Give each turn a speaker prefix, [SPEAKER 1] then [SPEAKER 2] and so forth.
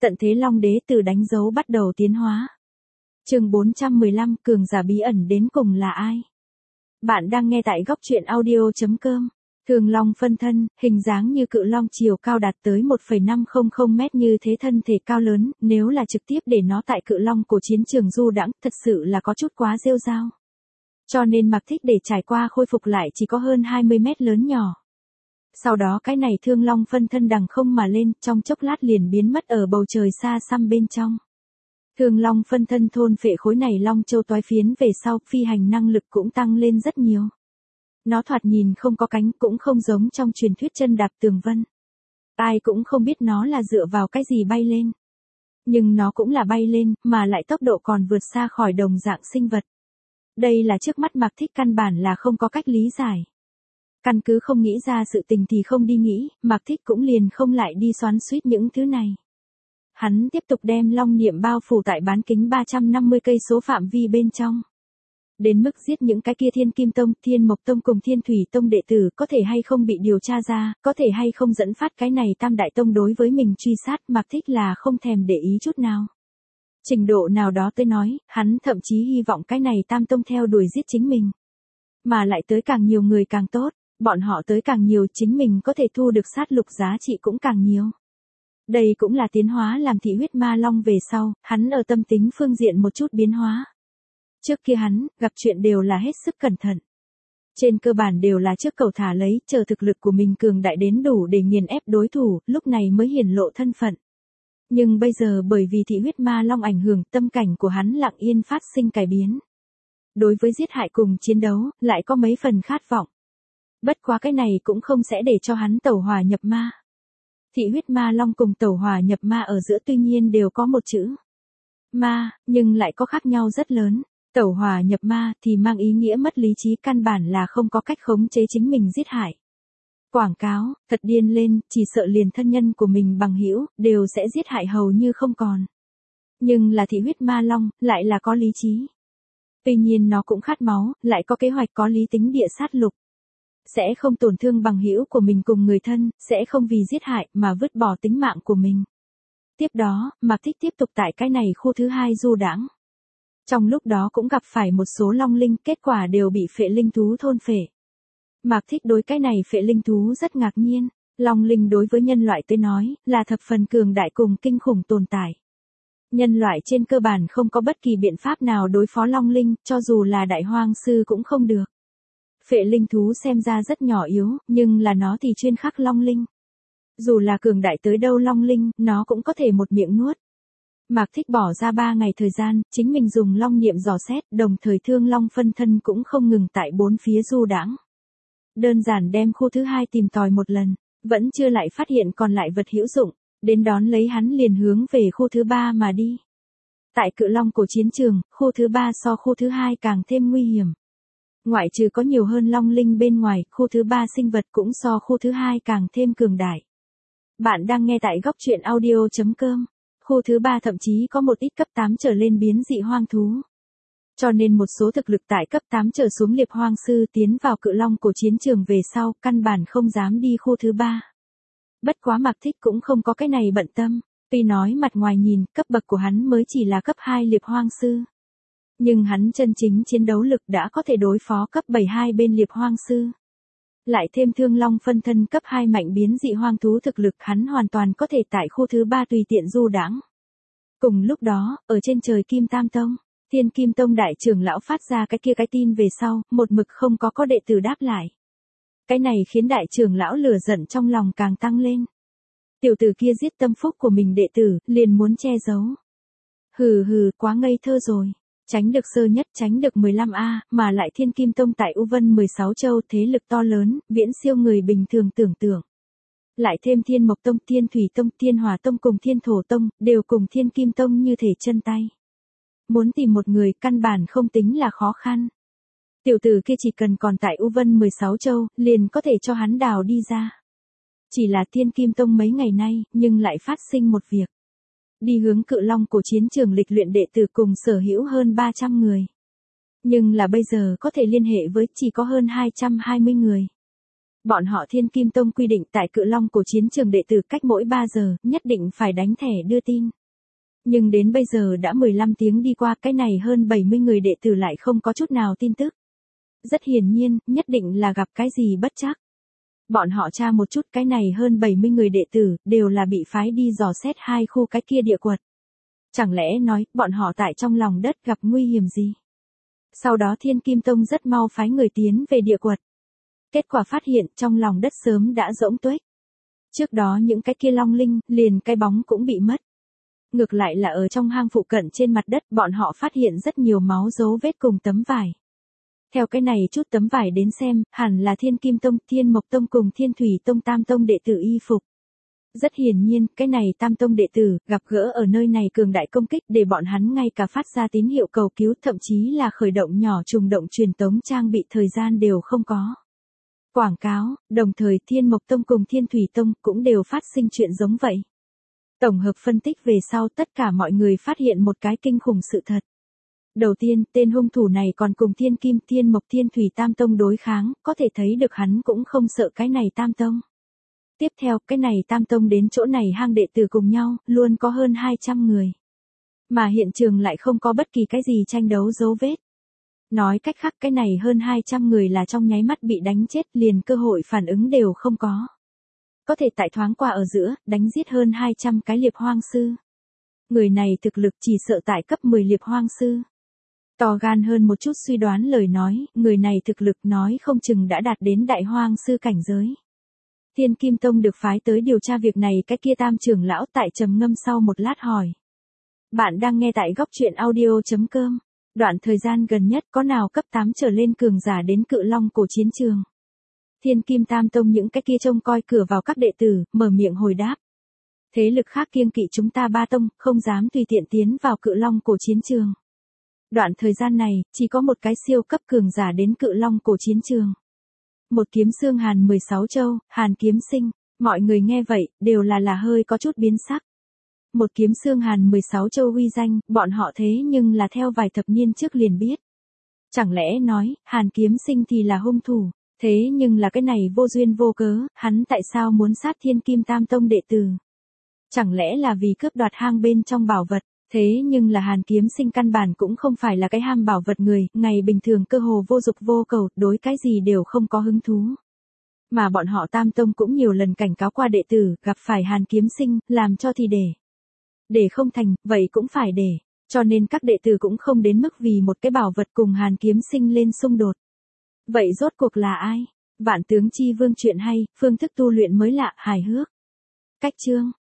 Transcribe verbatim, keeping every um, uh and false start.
[SPEAKER 1] Tận thế Long Đế từ đánh dấu bắt đầu tiến hóa. Chương bốn trăm mười lăm, cường giả bí ẩn đến cùng là ai? Bạn đang nghe tại góc truyện audio chấm com. Thường long phân thân, hình dáng như cự long, chiều cao đạt tới một phẩy năm không mét, như thế thân thể cao lớn, nếu là trực tiếp để nó tại cự long của chiến trường du đãng, thật sự là có chút quá rêu rao. Cho nên Mạc Thích để trải qua khôi phục lại chỉ có hơn hai mươi mét lớn nhỏ. Sau đó cái này thương long phân thân đằng không mà lên, trong chốc lát liền biến mất ở bầu trời xa xăm bên trong. Thương long phân thân thôn phệ khối này long châu toái phiến về sau, phi hành năng lực cũng tăng lên rất nhiều. Nó thoạt nhìn không có cánh, cũng không giống trong truyền thuyết chân đạp tường vân. Ai cũng không biết nó là dựa vào cái gì bay lên. Nhưng nó cũng là bay lên, mà lại tốc độ còn vượt xa khỏi đồng dạng sinh vật. Đây là trước mắt Mạc Thích căn bản là không có cách lý giải. Căn cứ không nghĩ ra sự tình thì không đi nghĩ, Mạc Thích cũng liền không lại đi xoắn xuýt những thứ này. Hắn tiếp tục đem long niệm bao phủ tại bán kính ba trăm năm mươi cây số phạm vi bên trong. Đến mức giết những cái kia Thiên Kim Tông, Thiên Mộc Tông cùng Thiên Thủy Tông đệ tử có thể hay không bị điều tra ra, có thể hay không dẫn phát cái này Tam Đại Tông đối với mình truy sát, Mạc Thích là không thèm để ý chút nào. Trình độ nào đó tới nói, hắn thậm chí hy vọng cái này Tam Tông theo đuổi giết chính mình. Mà lại tới càng nhiều người càng tốt, bọn họ tới càng nhiều, chính mình có thể thu được sát lục giá trị cũng càng nhiều. Đây cũng là tiến hóa làm thị huyết ma long về sau, hắn ở tâm tính phương diện một chút biến hóa. Trước kia hắn, gặp chuyện đều là hết sức cẩn thận. Trên cơ bản đều là trước cầu thả lấy, chờ thực lực của mình cường đại đến đủ để nghiền ép đối thủ, lúc này mới hiển lộ thân phận. Nhưng bây giờ bởi vì thị huyết ma long ảnh hưởng, tâm cảnh của hắn lặng yên phát sinh cải biến. Đối với giết hại cùng chiến đấu, lại có mấy phần khát vọng. Bất quá cái này cũng không sẽ để cho hắn tẩu hỏa nhập ma. Thị huyết ma long cùng tẩu hỏa nhập ma ở giữa tuy nhiên đều có một chữ ma, nhưng lại có khác nhau rất lớn. Tẩu hỏa nhập ma thì mang ý nghĩa mất lý trí, căn bản là không có cách khống chế chính mình giết hại. Quảng cáo, thật điên lên, chỉ sợ liền thân nhân của mình bằng hữu đều sẽ giết hại hầu như không còn. Nhưng là thị huyết ma long, lại là có lý trí. Tuy nhiên nó cũng khát máu, lại có kế hoạch có lý tính địa sát lục. Sẽ không tổn thương bằng hữu của mình cùng người thân, sẽ không vì giết hại mà vứt bỏ tính mạng của mình. Tiếp đó, Mạc Thích tiếp tục tại cái này khu thứ hai du đãng. Trong lúc đó cũng gặp phải một số long linh, kết quả đều bị phệ linh thú thôn phệ. Mạc Thích đối cái này phệ linh thú rất ngạc nhiên, long linh đối với nhân loại tới nói, là thập phần cường đại cùng kinh khủng tồn tại. Nhân loại trên cơ bản không có bất kỳ biện pháp nào đối phó long linh, cho dù là đại hoang sư cũng không được. Phệ linh thú xem ra rất nhỏ yếu, nhưng là nó thì chuyên khắc long linh. Dù là cường đại tới đâu long linh, nó cũng có thể một miệng nuốt. Mạc Thích bỏ ra ba ngày thời gian, chính mình dùng long niệm dò xét, đồng thời thương long phân thân cũng không ngừng tại bốn phía du đãng. Đơn giản đem khu thứ hai tìm tòi một lần, vẫn chưa lại phát hiện còn lại vật hữu dụng, đến đón lấy hắn liền hướng về khu thứ ba mà đi. Tại cự long của chiến trường, khu thứ ba so khu thứ hai càng thêm nguy hiểm. Ngoại trừ có nhiều hơn long linh bên ngoài, khu thứ ba sinh vật cũng so khu thứ hai càng thêm cường đại. Bạn đang nghe tại góc truyện audio chấm com. Khu thứ ba thậm chí có một ít cấp tám trở lên biến dị hoang thú. Cho nên một số thực lực tại cấp tám trở xuống liệp hoang sư tiến vào cự long của chiến trường về sau, căn bản không dám đi khu thứ ba. Bất quá Mạc Thích cũng không có cái này bận tâm, tuy nói mặt ngoài nhìn, cấp bậc của hắn mới chỉ là cấp hai liệp hoang sư. Nhưng hắn chân chính chiến đấu lực đã có thể đối phó cấp bảy hai bên liệp hoang sư. Lại thêm thương long phân thân cấp hai mạnh biến dị hoang thú, thực lực hắn hoàn toàn có thể tại khu thứ ba tùy tiện du đãng. Cùng lúc đó, ở trên trời Kim Tam Tông, Thiên Kim Tông đại trưởng lão phát ra cái kia cái tin về sau, một mực không có có đệ tử đáp lại. Cái này khiến đại trưởng lão lửa giận trong lòng càng tăng lên. Tiểu tử kia giết tâm phúc của mình đệ tử, liền muốn che giấu. Hừ hừ, quá ngây thơ rồi. Tránh được sơ nhất, tránh được mười lăm A, mà lại Thiên Kim Tông tại U Vân mười sáu châu, thế lực to lớn, viễn siêu người bình thường tưởng tượng. Lại thêm Thiên Mộc Tông, Thiên Thủy Tông, Thiên Hỏa Tông cùng Thiên Thổ Tông, đều cùng Thiên Kim Tông như thể chân tay. Muốn tìm một người, căn bản không tính là khó khăn. Tiểu tử kia chỉ cần còn tại U Vân mười sáu châu, liền có thể cho hắn đào đi ra. Chỉ là Thiên Kim Tông mấy ngày nay, nhưng lại phát sinh một việc. Đi hướng cự long của chiến trường lịch luyện đệ tử cùng sở hữu hơn ba trăm người. Nhưng là bây giờ có thể liên hệ với chỉ có hơn hai trăm hai mươi người. Bọn họ Thiên Kim Tông quy định tại Cự Long cổ chiến trường đệ tử cách mỗi ba giờ, nhất định phải đánh thẻ đưa tin. Nhưng đến bây giờ đã mười lăm tiếng đi qua, cái này hơn bảy mươi người đệ tử lại không có chút nào tin tức. Rất hiển nhiên, nhất định là gặp cái gì bất trắc. Bọn họ tra một chút, cái này hơn bảy mươi người đệ tử, đều là bị phái đi dò xét hai khu cái kia địa quật. Chẳng lẽ nói, bọn họ tại trong lòng đất gặp nguy hiểm gì? Sau đó Thiên Kim Tông rất mau phái người tiến về địa quật. Kết quả phát hiện trong lòng đất sớm đã rỗng tuếch. Trước đó những cái kia long linh, liền cái bóng cũng bị mất. Ngược lại là ở trong hang phụ cận trên mặt đất, bọn họ phát hiện rất nhiều máu dấu vết cùng tấm vải. Theo cái này chút tấm vải đến xem, hẳn là Thiên Kim Tông, Thiên Mộc Tông cùng Thiên Thủy Tông tam tông đệ tử y phục. Rất hiển nhiên, cái này tam tông đệ tử, gặp gỡ ở nơi này cường đại công kích để bọn hắn ngay cả phát ra tín hiệu cầu cứu, thậm chí là khởi động nhỏ trùng động truyền tống trang bị thời gian đều không có. Quảng cáo, đồng thời Thiên Mộc Tông cùng Thiên Thủy Tông cũng đều phát sinh chuyện giống vậy. Tổng hợp phân tích về sau, tất cả mọi người phát hiện một cái kinh khủng sự thật. Đầu tiên, tên hung thủ này còn cùng Thiên Kim, Thiên Mộc, Thiên Thủy tam tông đối kháng, có thể thấy được hắn cũng không sợ cái này tam tông. Tiếp theo, cái này tam tông đến chỗ này hang đệ tử cùng nhau, luôn có hơn hai trăm người. Mà hiện trường lại không có bất kỳ cái gì tranh đấu dấu vết. Nói cách khác, cái này hơn hai trăm người là trong nháy mắt bị đánh chết, liền cơ hội phản ứng đều không có. Có thể tại thoáng qua ở giữa, đánh giết hơn hai trăm cái liệp hoang sư. Người này thực lực chỉ sợ tại cấp mười liệp hoang sư. To gan hơn một chút suy đoán lời nói, người này thực lực nói không chừng đã đạt đến đại hoang sư cảnh giới. Thiên Kim Tông được phái tới điều tra việc này, cái kia tam trưởng lão tại trầm ngâm sau một lát hỏi. Bạn đang nghe tại góc truyện audio.com. Đoạn thời gian gần nhất có nào cấp tám trở lên cường giả đến Cự Long cổ chiến trường? Thiên Kim Tam Tông những cái kia trông coi cửa vào các đệ tử, mở miệng hồi đáp. Thế lực khác kiêng kỵ chúng ta ba tông, không dám tùy tiện tiến vào Cự Long cổ chiến trường. Đoạn thời gian này, chỉ có một cái siêu cấp cường giả đến Cự Long cổ chiến trường. Một kiếm xương Hàn mười sáu châu, Hàn Kiếm Sinh, mọi người nghe vậy, đều là là hơi có chút biến sắc. Một kiếm xương Hàn mười sáu châu uy danh, bọn họ thế nhưng là theo vài thập niên trước liền biết. Chẳng lẽ nói, Hàn Kiếm Sinh thì là hung thủ, thế nhưng là cái này vô duyên vô cớ, hắn tại sao muốn sát Thiên Kim Tam Tông đệ tử? Chẳng lẽ là vì cướp đoạt hang bên trong bảo vật? Thế nhưng là Hàn Kiếm Sinh căn bản cũng không phải là cái ham bảo vật người, ngày bình thường cơ hồ vô dục vô cầu, đối cái gì đều không có hứng thú. Mà bọn họ Tam Tông cũng nhiều lần cảnh cáo qua đệ tử, gặp phải Hàn Kiếm Sinh, làm cho thì để. Để không thành, vậy cũng phải để. Cho nên các đệ tử cũng không đến mức vì một cái bảo vật cùng Hàn Kiếm Sinh lên xung đột. Vậy rốt cuộc là ai? Vạn Tướng Chi Vương chuyện hay, phương thức tu luyện mới lạ, hài hước. Cách chương